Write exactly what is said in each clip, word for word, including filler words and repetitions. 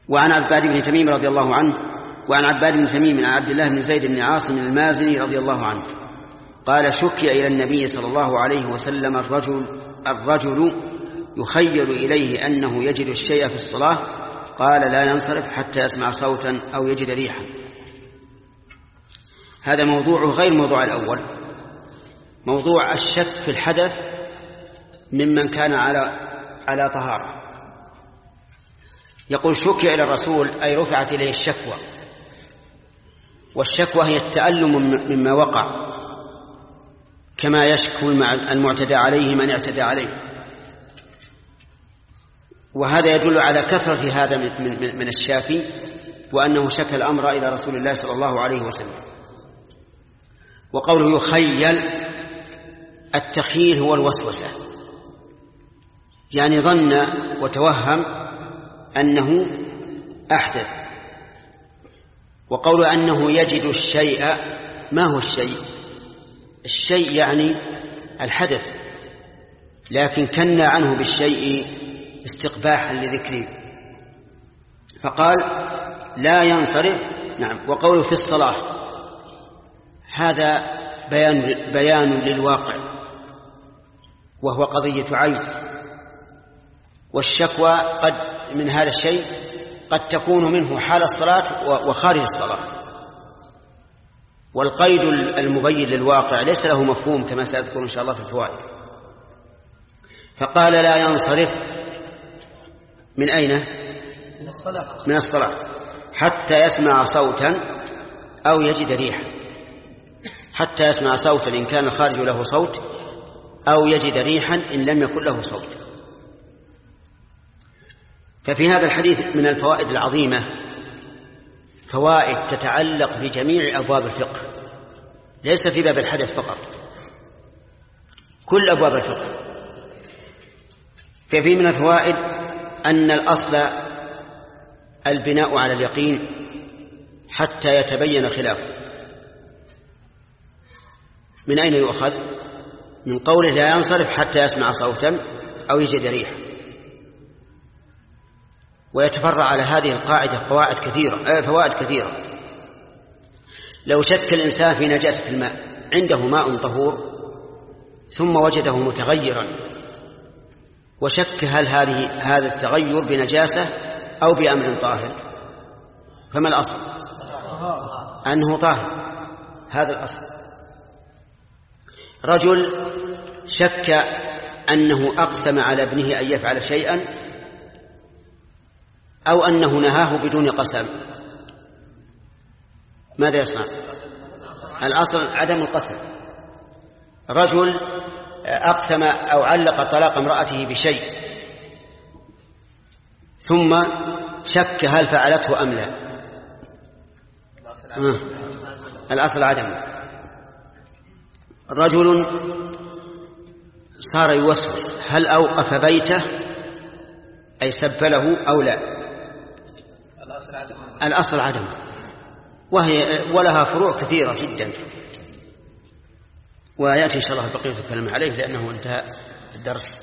وعن عباد بن تميم رضي الله عنه وعن عباد بن تميم عن عبد الله بن زيد بن عاصم المازني رضي الله عنه قال شكي إلى النبي صلى الله عليه وسلم الرجل, الرجل يخيل إليه أنه يجد الشيء في الصلاة قال لا ينصرف حتى يسمع صوتا أو يجد ريحا. هذا موضوعه غير موضوع الأول، موضوع الشك في الحدث ممن كان على على طهارة. يقول شكي إلى الرسول أي رفعت إليه الشكوى، والشكوى هي التألم مما وقع، كما يشكو المعتدى عليه من اعتدى عليه. وهذا يدل على كثرة هذا من الشاكي، وأنه شكى الأمر إلى رسول الله صلى الله عليه وسلم. وقوله يخيل، التخيل هو الوسوسة، يعني ظن وتوهم أنه أحدث. وقول أنه يجد الشيء، ما هو الشيء؟ الشيء يعني الحدث، لكن كنى عنه بالشيء استقباحا لذكره، فقال لا ينصرف. نعم. وقوله في الصلاة هذا بيان, بيان للواقع، وهو قضية عين. والشكوى قد من هذا الشيء قد تكون منه حال الصلاة وخارج الصلاة، والقيد المبين للواقع ليس له مفهوم كما سأذكر إن شاء الله في الفوائد. فقال لا ينصرف من أين؟ من الصلاة. من الصلاة حتى يسمع صوتا أو يجد ريحا. حتى يسمع صوتا إن كان الخارج له صوت، أو يجد ريحا إن لم يكن له صوت. ففي هذا الحديث من الفوائد العظيمة فوائد تتعلق بجميع أبواب الفقه، ليس في باب الحدث فقط، كل أبواب الفقه. ففي من الفوائد أن الأصل البناء على اليقين حتى يتبين خلافه. من أين يؤخذ؟ من قوله لا ينصرف حتى يسمع صوتا أو يجد ريحا. ويتفرع على هذه القاعدة قواعد كثيرة، فوائد كثيرة. لو شك الإنسان في نجاسة الماء، عنده ماء طهور ثم وجده متغيرا، وشك هل هذه هذا التغير بنجاسة أو بأمر طاهر، فما الأصل؟ أنه طاهر، هذا الأصل. رجل شك أنه أقسم على ابنه أن يفعل شيئا، أو أنه نهاه بدون قسم، ماذا يصنع؟ الأصل عدم القسم. رجل أقسم أو علق طلاق امرأته بشيء ثم شك هل فعلته أم لا، الأصل عدم. رجل صار يوسوس هل أوقف بيته أي سبله أو لا، الأصل عدم، وهي ولها فروع كثيرة جدا، ويأتي إن شاء الله بقية الكلام عليه لأنه انتهى الدرس.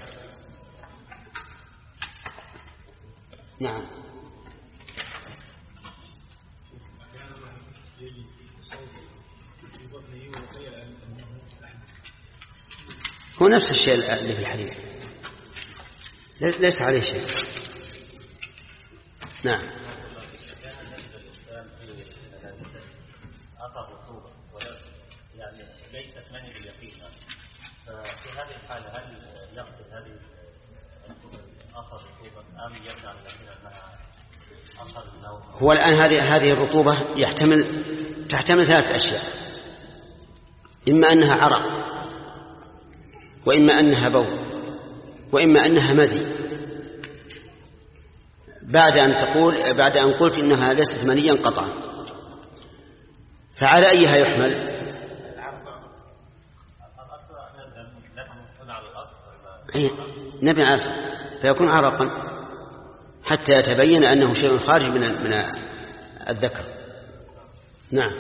نعم. هو نفس الشيء اللي في الحديث، ليس عليه شيء. نعم. يعني ليست مني باليقين، ففي هذه الحالة هل يقصد هذه أثر الرطوبة أم يبنى على اليقين أنها أثر النوم؟ هو الآن هذه هذه الرطوبة يحتمل تحتمل ثلاث أشياء، إما أنها عرق، وإما أنها بول، وإما أنها مذي. بعد أن تقول بعد أن قلت إنها ليست منيا قطعا، فعلى أيها يحمل؟ نبي على الأصل، فيكون عرقا حتى يتبين أنه شيء خارج من من الذكر. نعم.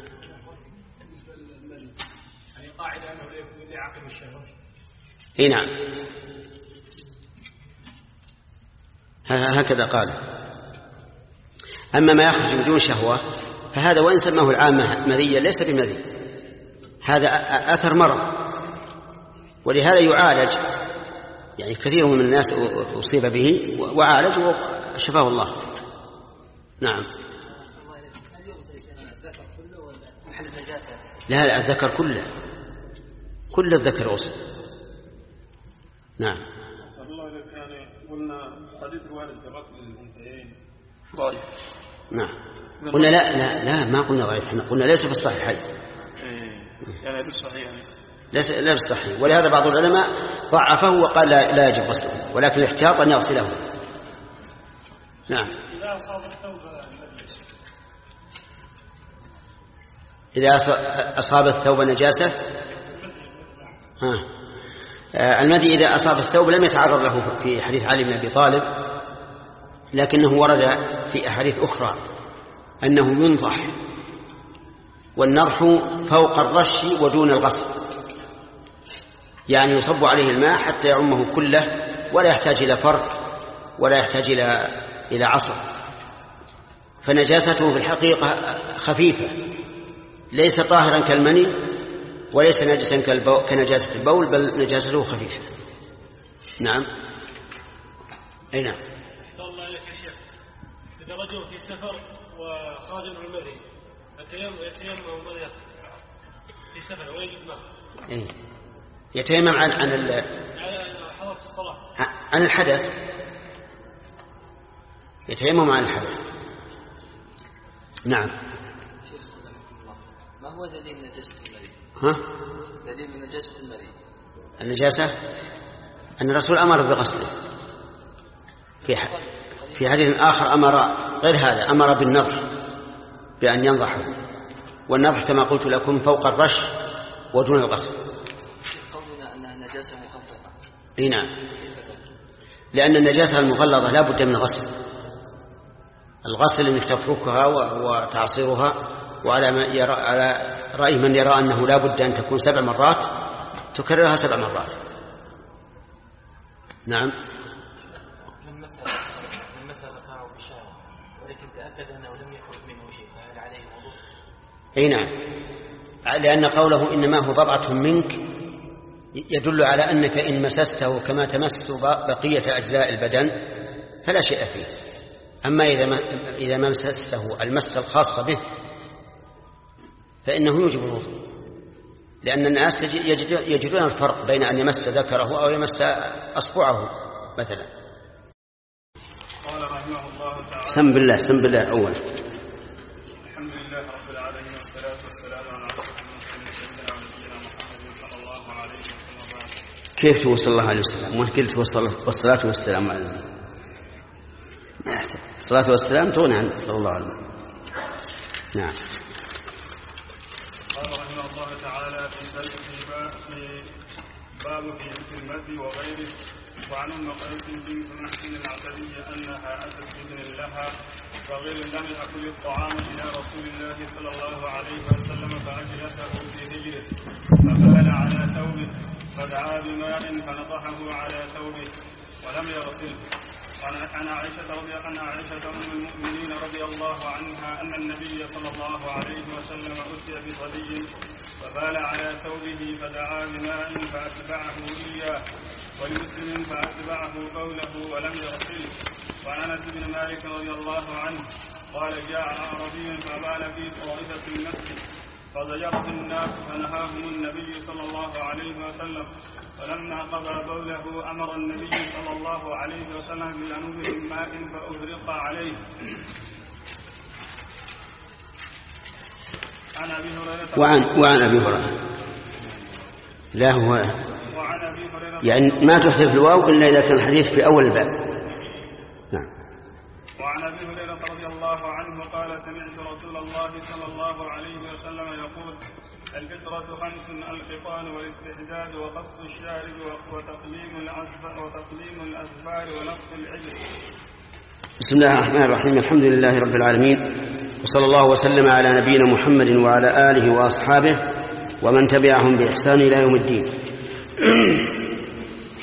يعني قاعدة أنه لا يكون لعقل الشهوة. إيه نعم، هكذا قال. أما ما يخرج بدون شهوة فهذا وإن سماه العامة مذيا ليس بمذي، هذا أثر مرض، ولهذا يعالج، يعني كثير من الناس أصيب به وعالج وشفاه الله. نعم. لا لا الذكر كله، كل الذكر أصل. نعم. صلى الله عليه وسلم قلنا حديث الوالد بركب الأنثيين ضعيف. نعم. قلنا لا لا لا ما قلنا ضعيف، احنا قلنا ليس بالصحيح. يعني بالصحيح يعني. ليس لا بالصحيح، ولهذا بعض العلماء ضعفه وقال لا, لا يجب غسله، ولكن الاحتياط أن يغسله. نعم. إذا أصاب الثوب إذا أصاب الثوب نجاسة، ها المذي إذا أصاب الثوب لم يتعرض له في حديث علي بن أبي طالب، لكنه ورد في أحاديث أخرى أنه ينضح، والنضح فوق الرش ودون الغسل، يعني يصب عليه الماء حتى يعمه كله ولا يحتاج إلى فرك ولا يحتاج إلى إلى عصر، فنجاسته في الحقيقة خفيفة، ليس طاهرا كالمني وليس نجسا كنجاسة البول، بل نجاسته خفيفة. نعم. أي نعم. أحسن الله عليك يا شيخ، إذا رجل في سفر وخرج من المذي يتيمم ماذا يفعل في سفر ويجب ماء؟ إيه؟ يتيمم عن عن ال حدث الصلاة، عن الحدث، يتيمم عن الحدث. نعم. ما هو دليل نجاسة المريض؟ ها؟ دليل نجاسة المريض. النجاسة أن الرسول أمر بغسله في في حديث آخر، أمر غير هذا، أمر بالنضح بأن ينضحه، والنضح كما قلت لكم فوق الرش ودون الغسل. قولنا أنها نجاسة مخففة. اي نعم، لأن النجاسة المغلظة لا بد من غسل، الغسل انك تفركها وتعصيرها، وعلى ما يرى على رأي من يرى أنه لا بد أن تكون سبع مرات تكررها سبع مرات. نعم. من مسألة من مسألة ذكره بالشارع ولكن تأكد أنه لم يخرج منه شيء، فهل عليه وضوء؟ اي نعم، لأن قوله إنما هو بضعة منك يدل على أنك إن مسسته كما تمس بقية أجزاء البدن فلا شيء فيه. أما إذا ما إذا ما مسسته المسة الخاصة به فإنه يوجب الوضوء، لأن الناس يجدون الفرق بين أن يمس ذكره أو يمس أصبعه مثلا. قال رحمه الله تعالى: سم بالله سم بالله أول. الحمد لله رب العالمين، والصلاة والسلام على أشرف المرسلين سيدنا ونبينا محمد صلى الله عليه وسلم. كيف توصل الله عليه وسلم؟ وين قلت والصلاة والسلام على النبي؟ ما يحتاج، الصلاة والسلام تغني عن صلى الله عليه وسلم. نعم. قال رحمه الله تعالى: في باب في ذكر المذي وغيره. وعن ام قيس بنت محسن العتبية انها اتت بابن لها صغير لم ياكل الطعام الى رسول الله صلى الله عليه وسلم فاجلسه في هجره فبال على ثوبه فدعا بماء فنضحه على ثوبه ولم يغسله. عن عائشة رضي عن عائشة أم المؤمنين رضي الله عنها أن النبي صلى الله عليه وسلم أتي بصبي فبال على ثوبه فدعا بماء فأتبعه إياه، ولمسلم فأتبعه قوله ولم يغسله. وعن أنس بن مالك رضي الله عنه قال: جاء أعرابي فبال في طائفة المسجد فضجرت الناس فنهاهم النبي صلى الله عليه وسلم، فلما قضى بوله أمر النبي صلى الله عليه وسلم بأنوب من ماء فأهرق عليه. عن أبي هريرة وعن وعن أبي هريرة لا هو وعن أبي هريرة يعني ما تحذف الواو إلا إذا كان الحديث في أول الباب. نعم. وعن أبي هريرة رضي الله عنه قال: سمعت رسول الله صلى الله عليه وسلم يقول: الفطرة خمس: الختان والاستحداد وقص الشارب وتقليم الأظفار وتقليم الأظفار ونفخ العجل. بسم الله الرحمن الرحيم، الحمد لله رب العالمين، وصلى الله وسلم على نبينا محمد وعلى آله وأصحابه ومن تبعهم بإحسان إلى يوم الدين.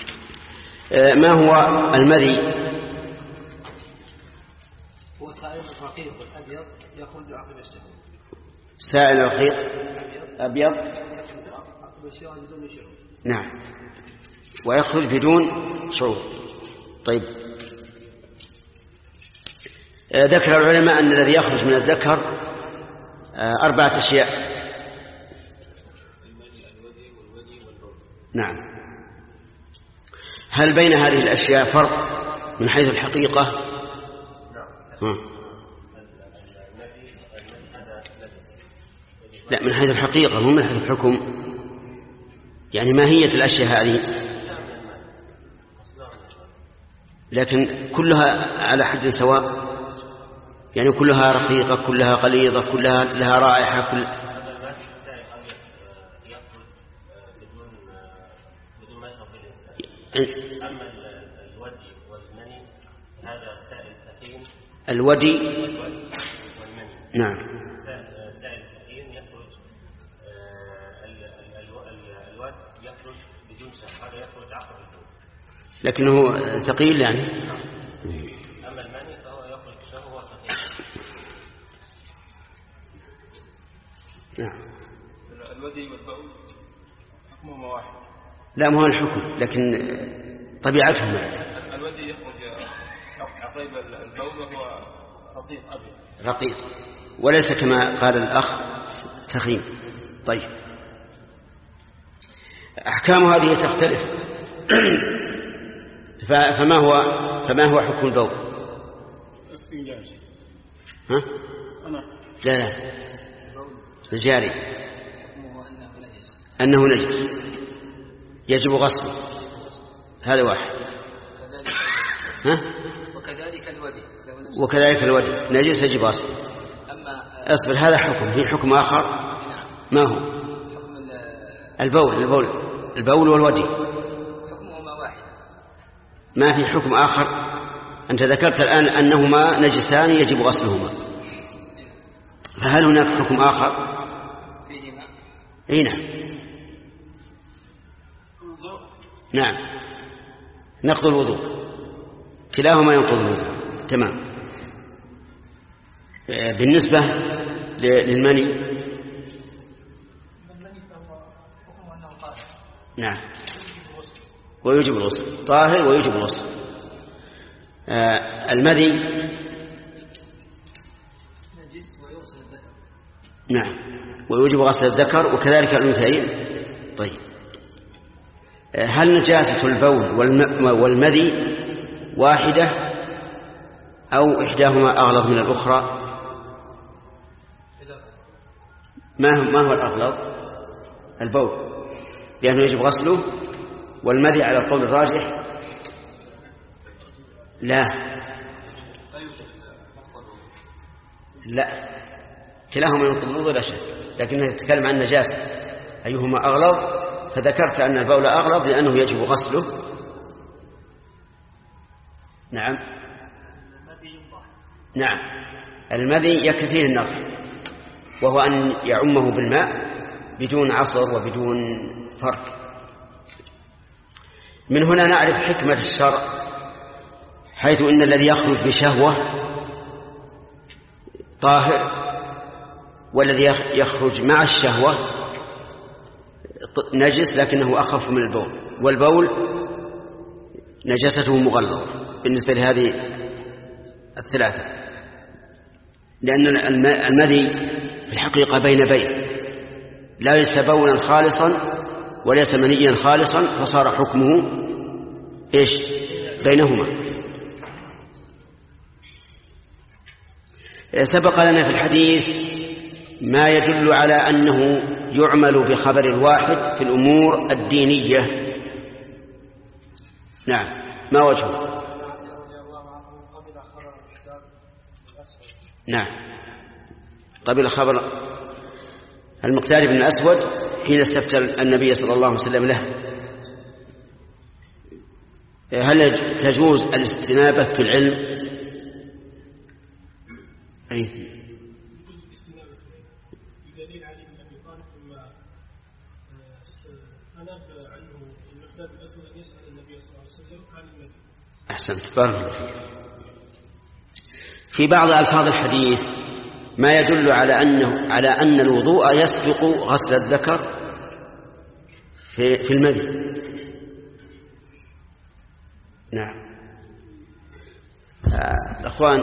ما هو المذي؟ هو سائل الرقيق والأبيض يخرج عقب الشهوة. سائل رقيق أبيض عقب الشهوة بدون شعور. نعم، ويخرج بدون شعور. طيب، ذكر العلماء أن الذي يخرج من الذكر أربعة أشياء. نعم. هل بين هذه الأشياء فرق من حيث الحقيقة؟ نعم. لا، من حيث الحقيقة مو من حيث الحكم. يعني ماهية الأشياء هذه، لكن كلها على حد سواء، يعني كلها رقيقة، كلها غليظة، كلها لها رائحة. كل أما الودي والمني هذا سائل سخين. الودي والمني نعم سائل سخين يخرج. الود يخرج بدون شهوة، هذا يخرج عقب البول لكنه ثقيل يعني. أما المني فهو يخرج شهوة ثقيل. نعم. الودي والبول حكمهما واحد. لا، ما هو الحكم، لكن طبيعتهما. الودي يخرج عقيب البول وهو رقيق أبيض. رقيق، وليس كما قال الأخ ثخين. طيب، أحكام هذه تختلف. فما هو فما هو حكم البول؟ استنجاج. ها؟ أنا. لا لا، الجاري أنه نجس يجب غسله، هذا واحد. ها؟ وكذلك الودي وكذلك الودي نجس يجب غسله. أصبر، هذا حكم، في حكم آخر. ما هو؟ البول البول البول والودي حكمهما واحد، ما في حكم آخر. أنت ذكرت الآن أنهما نجسان يجب غسلهما، فهل هناك حكم آخر فيهما؟ أي نعم. نعم، نقض الوضوء، كلاهما ينقض الوضوء. تمام. بالنسبة للمني، نعم، ويجب الغسل، طاهر ويجب الغسل. آه المذي نجس ويغسل الذكر. نعم، ويجب غسل الذكر وكذلك الأنثيين. طيب، هل نجاسة البول والمذي واحدة أو إحداهما أغلظ من الأخرى؟ ما هو الأغلظ؟ البول، لأنه يجب غسله، والمذي على القول الراجح لا لا كلاهما ينقض الوضوء لا شك، لكنه يتكلم عن نجاسة أيهما أغلظ، فذكرت أن البول أغلظ لأنه يجب غسله. نعم نعم المذي يكفي فيه النظر، وهو أن يعمه بالماء بدون عصر وبدون فرك. من هنا نعرف حكمة الشرع، حيث إن الذي يخرج بشهوة طاهر، والذي يخرج مع الشهوة نجس لكنه أخف من البول، والبول نجاسته مغلظة بالنسبة لهذه الثلاثة، لأن المذي في الحقيقة بين بين، لا ليس بولا خالصا وليس منيا خالصا، فصار حكمه إيش بينهما. سبق لنا في الحديث ما يدل على أنه يعمل بخبر الواحد في الأمور الدينية. نعم، ما وجهه؟ نعم، قبل خبر المقداد بن الأسود حين استفتى النبي صلى الله عليه وسلم له. هل تجوز الاستنابة في العلم؟ أي أحسنت، بارك الله فيك. في بعض ألفاظ الحديث ما يدل على أنه على أن الوضوء يسبق غسل الذكر في في المذي. نعم. آه أخوان،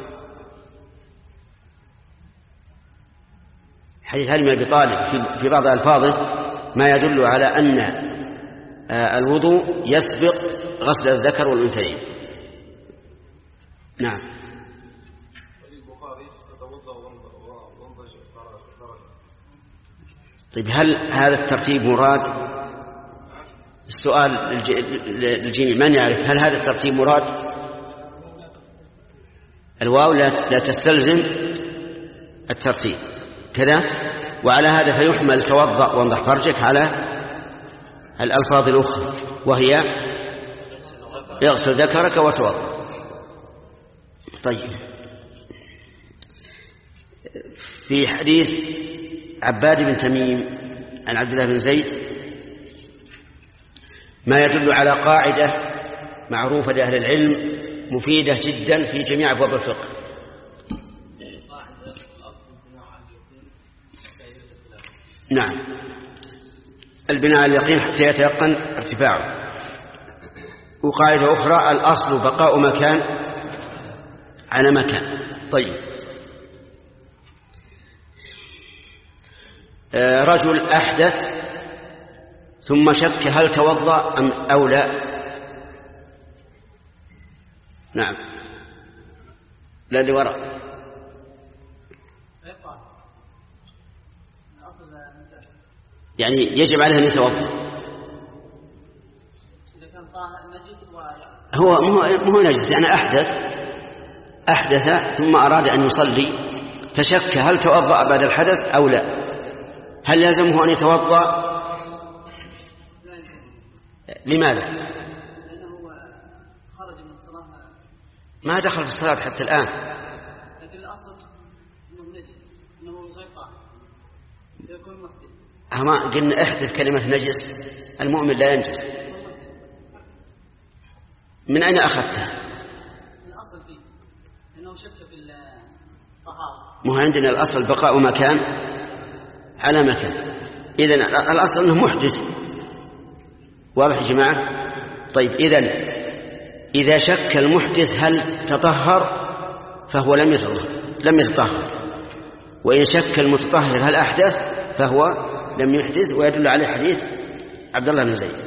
حديث علي بن أبي طالب في بعض ألفاظه ما يدل على أن آه الوضوء يسبق غسل الذكر والأنثيين. نعم. طيب هل هذا الترتيب مراد؟ السؤال للجميع من يعرف هل هذا الترتيب مراد؟ الواو لا تستلزم الترتيب كذا، وعلى هذا فيحمل توضأ وانضح فرجك على الألفاظ الأخرى وهي يغسل ذكرك وتوضأ. طيب، في حديث عباد بن تميم عن عبد الله بن زيد ما يدل على قاعدة معروفة لأهل العلم مفيدة جدا في جميع أبواب الفقه. نعم، البناء على اليقين حتى يتيقن ارتفاعه. وقاعدة أخرى الأصل بقاء مكان على مكان. طيب، رجل أحدث ثم شك هل توضأ أم أو لا. نعم، لا اللي وراء. يعني يجب عليه أن يتوضأ. هو مو نجس، يعني أحدث أحدث ثم أراد أن يصلي فشك هل توضأ بعد الحدث أو لا. هل يلزمه أن يتوضأ؟ لماذا؟ لأنه خرج من الصلاة، ما دخل في الصلاة حتى الآن. لكن الأصل أنه نجس، أنه غير طاهر، يكون محدث. أما قلنا احذف كلمة نجس، المؤمن لا ينجس. من أين أخذتها؟ الأصل فيه أنه شك في الطهارة. مو عندنا الأصل بقاء مكان على مكان. إذن الأصل أنه محدث. واضح يا جماعة؟ طيب، إذن إذا شك المحدث هل تطهر فهو لم يتطهر لم يتطهر، وإن شك المتطهر هل أحدث فهو لم يحدث، ويدل عليه حديث عبد الله بن زيد.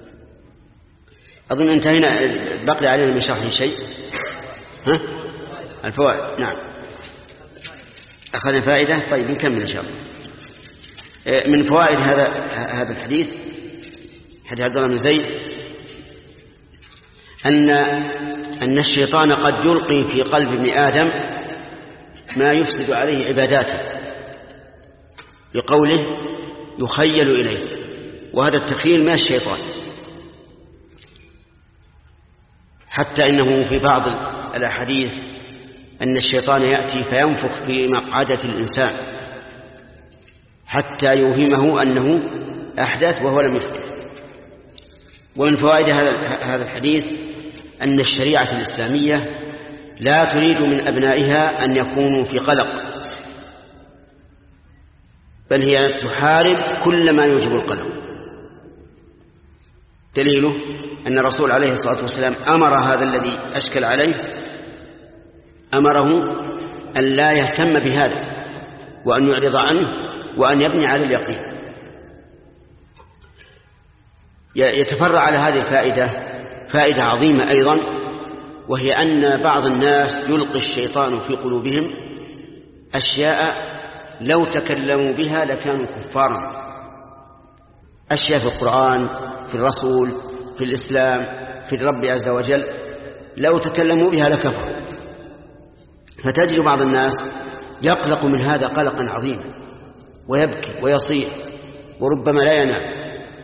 أظن انتهينا، بقي علينا من شرح شيء. ها؟ الفوائد. نعم، أخذنا فائدة. طيب، نكمل إن شاء الله. من فوائد هذا هذا الحديث، حديث عبد الله بن زيد، أن أن الشيطان قد يلقي في قلب ابن آدم ما يفسد عليه عباداته بقوله يخيل إليه، وهذا التخيل من الشيطان. حتى إنه في بعض الأحاديث أن الشيطان يأتي فينفخ في مقعدة الإنسان حتى يوهمه أنه أحدث وهو لم يحدث. ومن فوائد هذا الحديث أن الشريعة الإسلامية لا تريد من أبنائها أن يكونوا في قلق، بل هي تحارب كل ما يوجب القلق. دليله أن الرسول عليه الصلاة والسلام أمر هذا الذي أشكل عليه، أمره أن لا يهتم بهذا وأن يعرض عنه وأن يبني على اليقين. يتفرع على هذه الفائدة فائدة عظيمة أيضا، وهي أن بعض الناس يلقي الشيطان في قلوبهم أشياء لو تكلموا بها لكانوا كفارا. أشياء في القرآن، في الرسول، في الإسلام، في الرب عز وجل، لو تكلموا بها لكفروا. فتجد بعض الناس يقلق من هذا قلقا عظيما ويبكي ويصيح وربما لا ينام.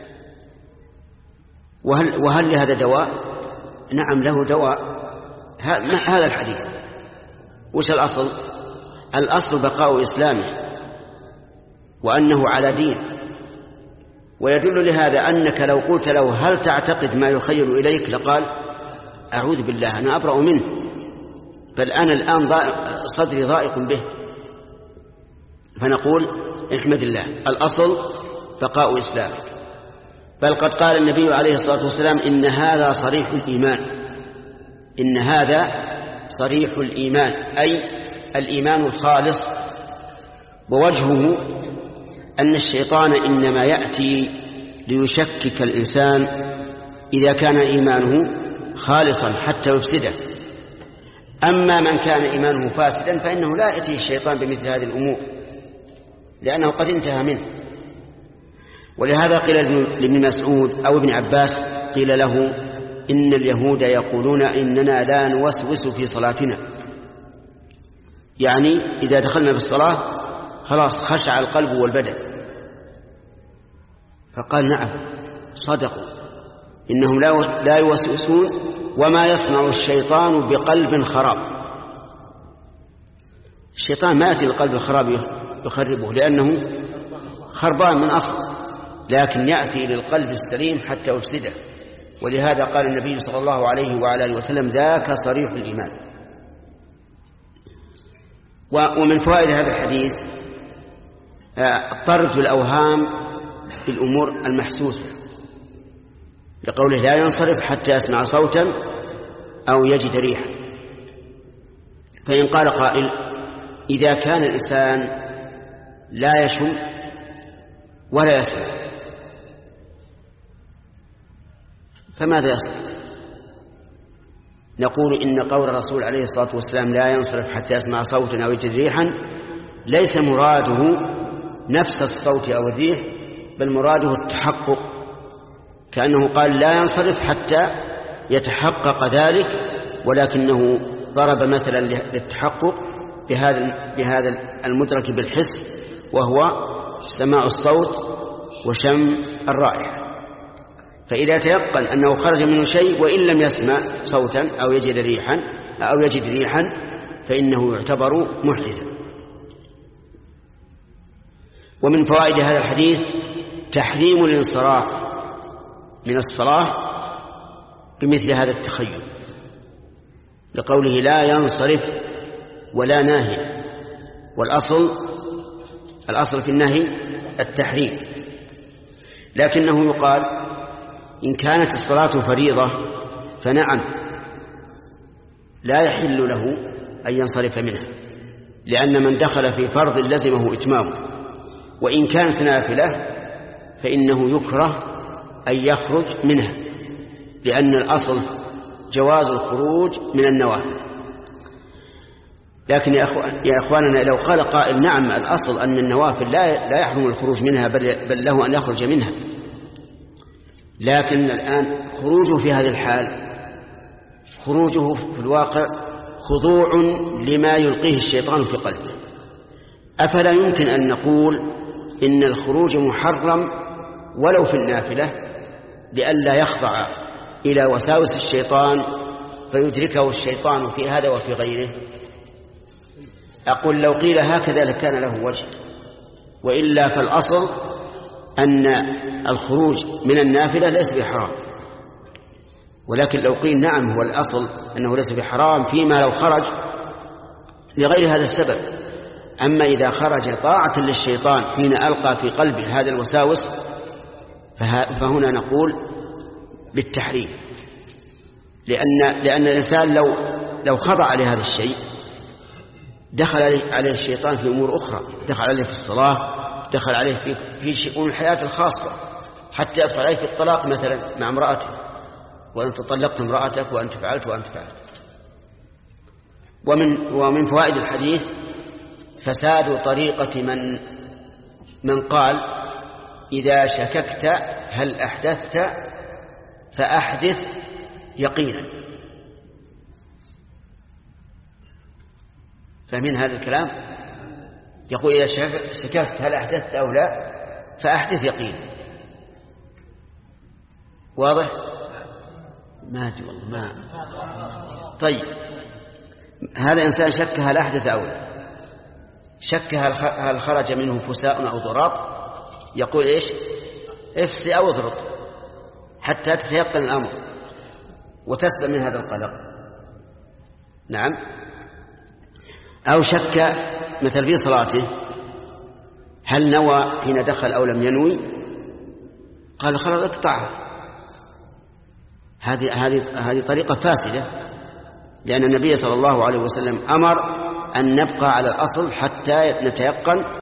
وهل, وهل لهذا دواء؟ نعم له دواء، هذا الحديث. وش الأصل؟ الأصل بقاء إسلامه وأنه على دين. ويدل لهذا أنك لو قلت له هل تعتقد ما يخيل إليك لقال أعوذ بالله أنا أبرأ منه، بل أنا الآن صدري ضائق به، فنقول احمد الله، الأصل بقاء إسلامك. بل قد قال النبي عليه الصلاة والسلام إن هذا صريح الإيمان، إن هذا صريح الإيمان، أي الإيمان الخالص. ووجهه أن الشيطان إنما يأتي ليشكك الإنسان إذا كان إيمانه خالصا حتى يفسده. أما من كان إيمانه فاسدا فإنه لا يأتي الشيطان بمثل هذه الأمور لأنه قد انتهى منه. ولهذا قيل لابن مسعود أو ابن عباس، قيل له إن اليهود يقولون إننا لا نوسوس في صلاتنا، يعني إذا دخلنا في الصلاة خلاص خشع القلب والبدن. فقال نعم صدقوا، إنهم لا يوسوسون وما يصنع الشيطان بقلب خراب. الشيطان ما يأتي القلب الخراب يخربه لأنه خربان من أصل، لكن يأتي للقلب السليم حتى يفسده. ولهذا قال النبي صلى الله عليه وعلى آله وسلم ذاك صريح الإيمان. ومن فوائد هذا الحديث طرد الأوهام بالأمور المحسوسة، لقوله لا ينصرف حتى يسمع صوتا أو يجد ريحا. فإن قال قائل إذا كان الإنسان لا يشم ولا يسمع فماذا يصنع؟ نقول إن قول الرسول عليه الصلاة والسلام لا ينصرف حتى يسمع صوتا أو يجد ريحا ليس مراده نفس الصوت أو الريح، بل مراده التحقق، كأنه قال لا ينصرف حتى يتحقق ذلك، ولكنه ضرب مثلا للتحقق بهذا بهذا المدرك بالحس، وهو سماع الصوت وشم الرائحة. فإذا تيقن أنه خرج منه شيء وإن لم يسمع صوتا أو يجد ريحا أو يجد ريحا فإنه يعتبر محدثا. ومن فوائد هذا الحديث تحريم الانصراف من الصلاة بمثل هذا التخيل، لقوله لا ينصرف ولا ناهي، والأصل الأصل في النهي التحريم. لكنه يقال إن كانت الصلاة فريضة فنعم لا يحل له أن ينصرف منها، لأن من دخل في فرض لزمه إتمامه. وإن كانت نافلة فإنه يكره أن يخرج منها، لأن الأصل جواز الخروج من النوافل. لكن يا أخواننا لو قال قائل نعم الأصل أن النوافل لا لا يحرم الخروج منها بل له أن يخرج منها، لكن الآن خروجه في هذه الحال خروجه في الواقع خضوع لما يلقيه الشيطان في قلبه. أفلا يمكن أن نقول إن الخروج محرم ولو في النافلة لئلا يخضع إلى وساوس الشيطان فيدركه الشيطان في هذا وفي غيره؟ أقول لو قيل هكذا لكان له وجه، وإلا فالأصل أن الخروج من النافلة ليس بحرام. ولكن لو قيل نعم هو الأصل أنه ليس بحرام فيما لو خرج لغير هذا السبب، أما إذا خرج طاعة للشيطان حين ألقى في قلبه هذا الوساوس فهنا نقول بالتحريم، لأن لأن الإنسان لو لو خضع لهذا الشيء دخل عليه الشيطان في أمور أخرى، دخل عليه في الصلاة، دخل عليه في في شؤون الحياة الخاصة، حتى يدخل عليه في الطلاق مثلا مع امرأته، وأنت طلقت امرأتك وأنت فعلت وأنت فعلت. ومن ومن فوائد الحديث فساد طريقة من من قال إذا شككت هل أحدثت فأحدث يقينا. فمن هذا الكلام يقول إذا شككت هل أحدثت أو لا فأحدث يقينا. واضح؟ ما أدري والله ما. طيب هذا إنسان شك هل أحدث أو لا، شك هل خرج منه فساء أو ضراط، يقول إيش؟ افسي أو اضرب حتى تتيقن الأمر وتسلم من هذا القلق. نعم أو شك مثل في صلاته هل نوى حين دخل أو لم ينوي، قال خلاص اقطعها. هذه هذه هذه طريقة فاسدة، لأن النبي صلى الله عليه وسلم أمر أن نبقى على الأصل حتى نتيقن